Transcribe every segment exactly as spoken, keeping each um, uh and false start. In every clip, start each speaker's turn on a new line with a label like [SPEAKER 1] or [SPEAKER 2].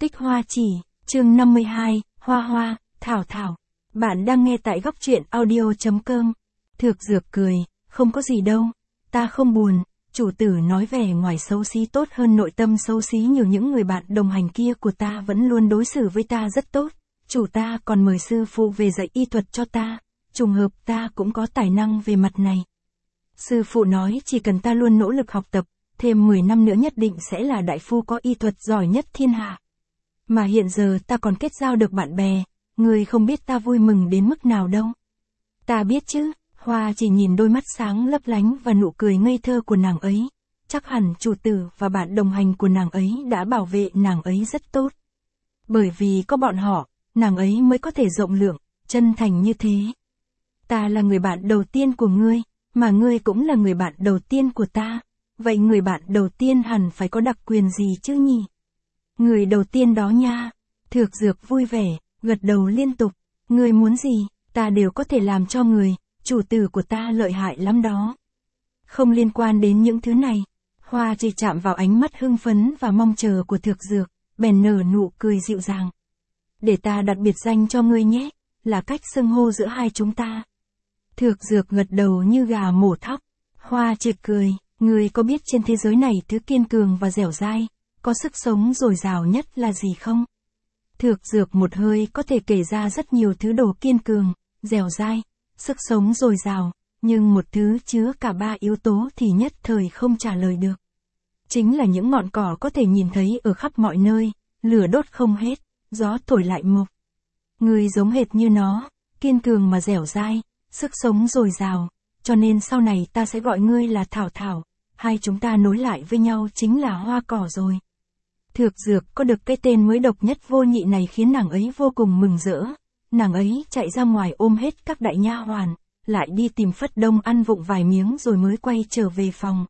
[SPEAKER 1] Tích Hoa Chỉ, chương năm mươi hai, Hoa Hoa, Thảo Thảo. Bạn đang nghe tại góc truyện audio chấm com. Thược Dược cười, không có gì đâu, ta không buồn, chủ tử nói vẻ ngoài xấu xí tốt hơn nội tâm xấu xí nhiều, những người bạn đồng hành kia của ta vẫn luôn đối xử với ta rất tốt, chủ ta còn mời sư phụ về dạy y thuật cho ta, trùng hợp ta cũng có tài năng về mặt này. Sư phụ nói chỉ cần ta luôn nỗ lực học tập, thêm mười năm nữa nhất định sẽ là đại phu có y thuật giỏi nhất thiên hạ. Mà hiện giờ ta còn kết giao được bạn bè, người không biết ta vui mừng đến mức nào đâu. Ta biết chứ, Hoa chỉ nhìn đôi mắt sáng lấp lánh và nụ cười ngây thơ của nàng ấy. Chắc hẳn chủ tử và bạn đồng hành của nàng ấy đã bảo vệ nàng ấy rất tốt. Bởi vì có bọn họ, nàng ấy mới có thể rộng lượng, chân thành như thế. Ta là người bạn đầu tiên của ngươi, mà ngươi cũng là người bạn đầu tiên của ta. Vậy người bạn đầu tiên hẳn phải có đặc quyền gì chứ nhỉ? Người đầu tiên đó nha. Thược Dược vui vẻ, gật đầu liên tục. Ngươi muốn gì, ta đều có thể làm cho người, chủ tử của ta lợi hại lắm đó. Không liên quan đến những thứ này. Hoa chỉ chạm vào ánh mắt hưng phấn và mong chờ của Thược Dược, bèn nở nụ cười dịu dàng. Để ta đặt biệt danh cho ngươi nhé, là cách xưng hô giữa hai chúng ta. Thược Dược gật đầu như gà mổ thóc. Hoa chỉ cười, ngươi có biết trên thế giới này thứ kiên cường và dẻo dai, có sức sống dồi dào nhất là gì không? Thược Dược một hơi có thể kể ra rất nhiều thứ đồ kiên cường, dẻo dai, sức sống dồi dào, nhưng một thứ chứa cả ba yếu tố thì nhất thời không trả lời được. Chính là những ngọn cỏ có thể nhìn thấy ở khắp mọi nơi, lửa đốt không hết, gió thổi lại mộc. Ngươi giống hệt như nó, kiên cường mà dẻo dai, sức sống dồi dào, cho nên sau này ta sẽ gọi ngươi là Thảo Thảo, hai chúng ta nối lại với nhau chính là hoa cỏ rồi. Thược Dược có được cái tên mới độc nhất vô nhị này khiến nàng ấy vô cùng mừng rỡ. Nàng ấy chạy ra ngoài ôm hết các đại nha hoàn, lại đi tìm Phất Đông ăn vụng vài miếng rồi mới quay trở về phòng.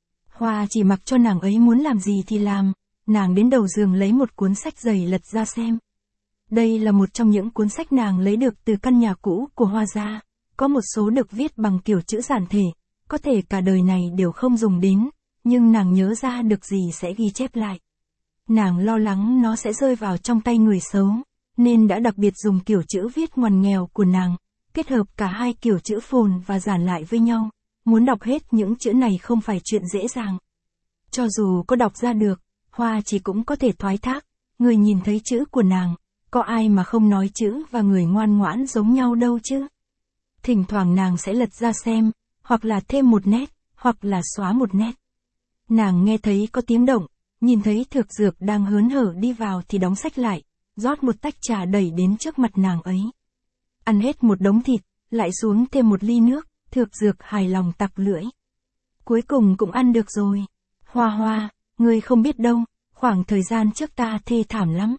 [SPEAKER 1] Hoa chỉ mặc cho nàng ấy muốn làm gì thì làm, nàng đến đầu giường lấy một cuốn sách dày lật ra xem. Đây là một trong những cuốn sách nàng lấy được từ căn nhà cũ của Hoa gia, có một số được viết bằng kiểu chữ giản thể, có thể cả đời này đều không dùng đến, nhưng nàng nhớ ra được gì sẽ ghi chép lại. Nàng lo lắng nó sẽ rơi vào trong tay người xấu, nên đã đặc biệt dùng kiểu chữ viết ngoằn nghèo của nàng, kết hợp cả hai kiểu chữ phồn và giản lại với nhau. Muốn đọc hết những chữ này không phải chuyện dễ dàng. Cho dù có đọc ra được, Hoa chỉ cũng có thể thoái thác, người nhìn thấy chữ của nàng, có ai mà không nói chữ và người ngoan ngoãn giống nhau đâu chứ. Thỉnh thoảng nàng sẽ lật ra xem, hoặc là thêm một nét, hoặc là xóa một nét. Nàng nghe thấy có tiếng động, nhìn thấy Thược Dược đang hớn hở đi vào thì đóng sách lại, rót một tách trà đẩy đến trước mặt nàng ấy. Ăn hết một đống thịt, lại xuống thêm một ly nước, Thược Dược hài lòng tặc lưỡi. Cuối cùng cũng ăn được rồi. Hoa Hoa, ngươi không biết đâu, khoảng thời gian trước ta thê thảm lắm.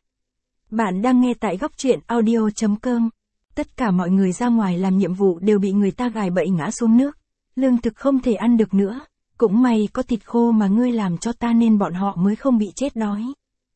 [SPEAKER 1] Bạn đang nghe tại góc truyện audio chấm com. Tất cả mọi người ra ngoài làm nhiệm vụ đều bị người ta gài bẫy ngã xuống nước. Lương thực không thể ăn được nữa. Cũng may có thịt khô mà ngươi làm cho ta nên bọn họ mới không bị chết đói.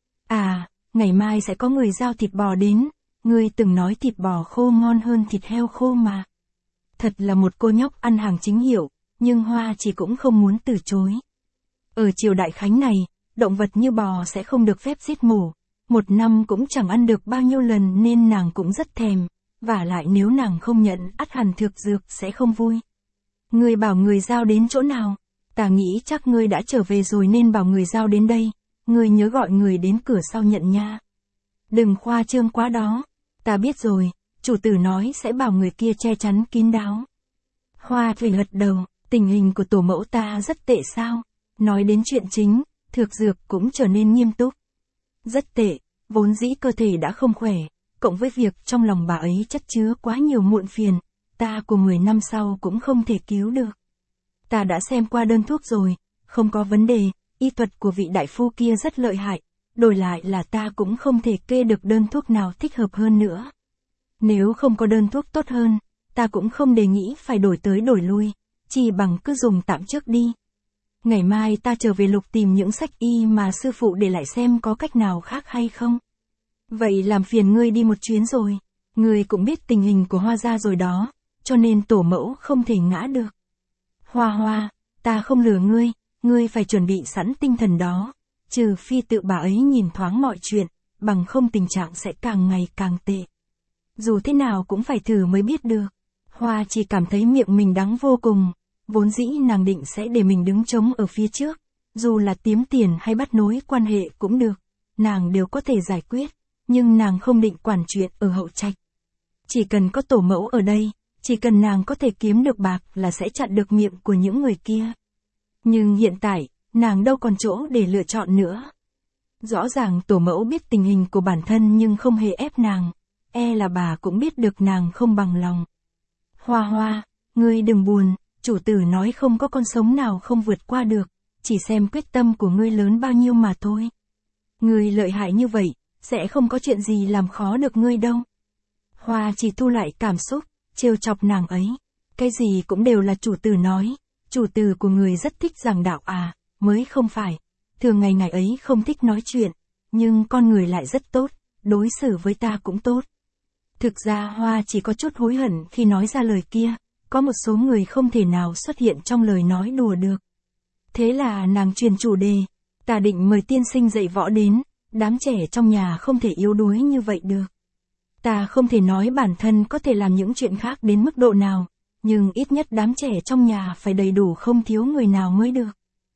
[SPEAKER 1] À, ngày mai sẽ có người giao thịt bò đến. Ngươi từng nói thịt bò khô ngon hơn thịt heo khô mà. Thật là một cô nhóc ăn hàng chính hiệu, nhưng Hoa chỉ cũng không muốn từ chối. Ở triều đại Khánh này, động vật như bò sẽ không được phép giết mổ. Một năm cũng chẳng ăn được bao nhiêu lần nên nàng cũng rất thèm. Vả lại nếu nàng không nhận, ắt hẳn Thược Dược sẽ không vui. Ngươi bảo người giao đến chỗ nào? Ta nghĩ chắc ngươi đã trở về rồi nên bảo người giao đến đây. Ngươi nhớ gọi người đến cửa sau nhận nha. Đừng khoa trương quá đó. Ta biết rồi, chủ tử nói sẽ bảo người kia che chắn kín đáo. Hoa Thủy gật đầu, tình hình của tổ mẫu ta rất tệ sao? Nói đến chuyện chính, Thược Dược cũng trở nên nghiêm túc. Rất tệ, vốn dĩ cơ thể đã không khỏe, cộng với việc trong lòng bà ấy chất chứa quá nhiều muộn phiền, ta của mười năm sau cũng không thể cứu được. Ta đã xem qua đơn thuốc rồi, không có vấn đề, y thuật của vị đại phu kia rất lợi hại, đổi lại là ta cũng không thể kê được đơn thuốc nào thích hợp hơn nữa. Nếu không có đơn thuốc tốt hơn, ta cũng không đề nghị phải đổi tới đổi lui, chỉ bằng cứ dùng tạm trước đi. Ngày mai ta trở về lục tìm những sách y mà sư phụ để lại xem có cách nào khác hay không. Vậy làm phiền ngươi đi một chuyến rồi, ngươi cũng biết tình hình của Hoa gia rồi đó, cho nên tổ mẫu không thể ngã được. Hoa Hoa, ta không lừa ngươi, ngươi phải chuẩn bị sẵn tinh thần đó, trừ phi tự bà ấy nhìn thoáng mọi chuyện, bằng không tình trạng sẽ càng ngày càng tệ. Dù thế nào cũng phải thử mới biết được. Hoa chỉ cảm thấy miệng mình đắng vô cùng, vốn dĩ nàng định sẽ để mình đứng trống ở phía trước, dù là kiếm tiền hay bắt nối quan hệ cũng được, nàng đều có thể giải quyết, nhưng nàng không định quản chuyện ở hậu trạch. Chỉ cần có tổ mẫu ở đây, chỉ cần nàng có thể kiếm được bạc là sẽ chặn được miệng của những người kia. Nhưng hiện tại, nàng đâu còn chỗ để lựa chọn nữa. Rõ ràng tổ mẫu biết tình hình của bản thân nhưng không hề ép nàng, e là bà cũng biết được nàng không bằng lòng. Hoa Hoa, ngươi đừng buồn, chủ tử nói không có con sống nào không vượt qua được, chỉ xem quyết tâm của ngươi lớn bao nhiêu mà thôi. Ngươi lợi hại như vậy, sẽ không có chuyện gì làm khó được ngươi đâu. Hoa chỉ thu lại cảm xúc, trêu chọc nàng ấy. Cái gì cũng đều là chủ tử nói, chủ tử của người rất thích giảng đạo à, mới không phải. Thường ngày ngày ấy không thích nói chuyện, nhưng con người lại rất tốt, đối xử với ta cũng tốt. Thực ra Hoa chỉ có chút hối hận khi nói ra lời kia, có một số người không thể nào xuất hiện trong lời nói đùa được. Thế là nàng truyền chủ đề, ta định mời tiên sinh dạy võ đến, đám trẻ trong nhà không thể yếu đuối như vậy được. Ta không thể nói bản thân có thể làm những chuyện khác đến mức độ nào, nhưng ít nhất đám trẻ trong nhà phải đầy đủ không thiếu người nào mới được.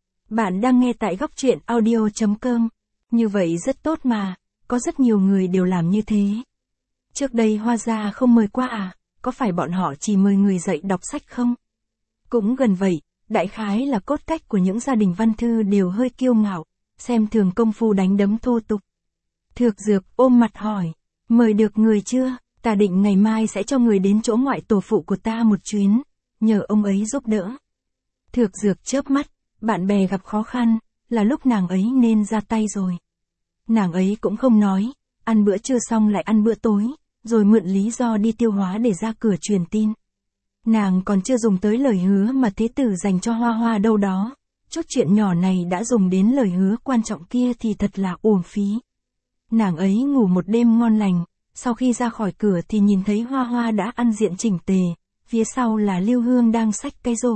[SPEAKER 1] Bạn đang nghe tại góc truyện audio chấm com. Như vậy rất tốt mà, có rất nhiều người đều làm như thế. Trước đây Hoa gia không mời qua à, có phải bọn họ chỉ mời người dạy đọc sách không? Cũng gần vậy, đại khái là cốt cách của những gia đình văn thư đều hơi kiêu ngạo, xem thường công phu đánh đấm thô tục. Thược Dược ôm mặt hỏi, mời được người chưa? Ta định ngày mai sẽ cho người đến chỗ ngoại tổ phụ của ta một chuyến, nhờ ông ấy giúp đỡ. Thược Dược chớp mắt, bạn bè gặp khó khăn, là lúc nàng ấy nên ra tay rồi. Nàng ấy cũng không nói, ăn bữa trưa xong lại ăn bữa tối, rồi mượn lý do đi tiêu hóa để ra cửa truyền tin. Nàng còn chưa dùng tới lời hứa mà thế tử dành cho Hoa Hoa đâu đó, chút chuyện nhỏ này đã dùng đến lời hứa quan trọng kia thì thật là uổng phí. Nàng ấy ngủ một đêm ngon lành, sau khi ra khỏi cửa thì nhìn thấy Hoa Hoa đã ăn diện chỉnh tề, phía sau là Lưu Hương đang xách cái rổ.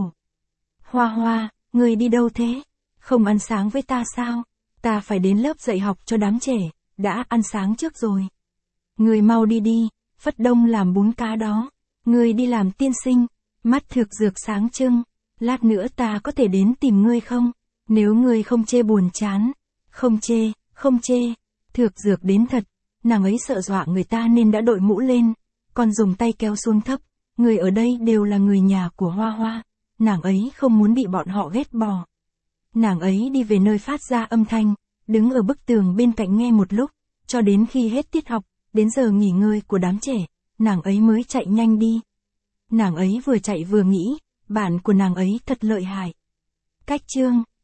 [SPEAKER 1] Hoa Hoa, ngươi đi đâu thế? Không ăn sáng với ta sao? Ta phải đến lớp dạy học cho đám trẻ, đã ăn sáng trước rồi. Ngươi mau đi đi, Phất Đông làm bún cá đó. Ngươi đi làm tiên sinh, mắt Thược Dược sáng trưng. Lát nữa ta có thể đến tìm ngươi không? Nếu ngươi không chê buồn chán. Không chê, không chê. Thược Dược đến thật, nàng ấy sợ dọa người ta nên đã đội mũ lên, còn dùng tay kéo xuống thấp. Người ở đây đều là người nhà của Hoa Hoa, nàng ấy không muốn bị bọn họ ghét bỏ. Nàng ấy đi về nơi phát ra âm thanh, đứng ở bức tường bên cạnh nghe một lúc, cho đến khi hết tiết học, đến giờ nghỉ ngơi của đám trẻ, nàng ấy mới chạy nhanh đi. Nàng ấy vừa chạy vừa nghĩ, bạn của nàng ấy thật lợi hại. Cách chương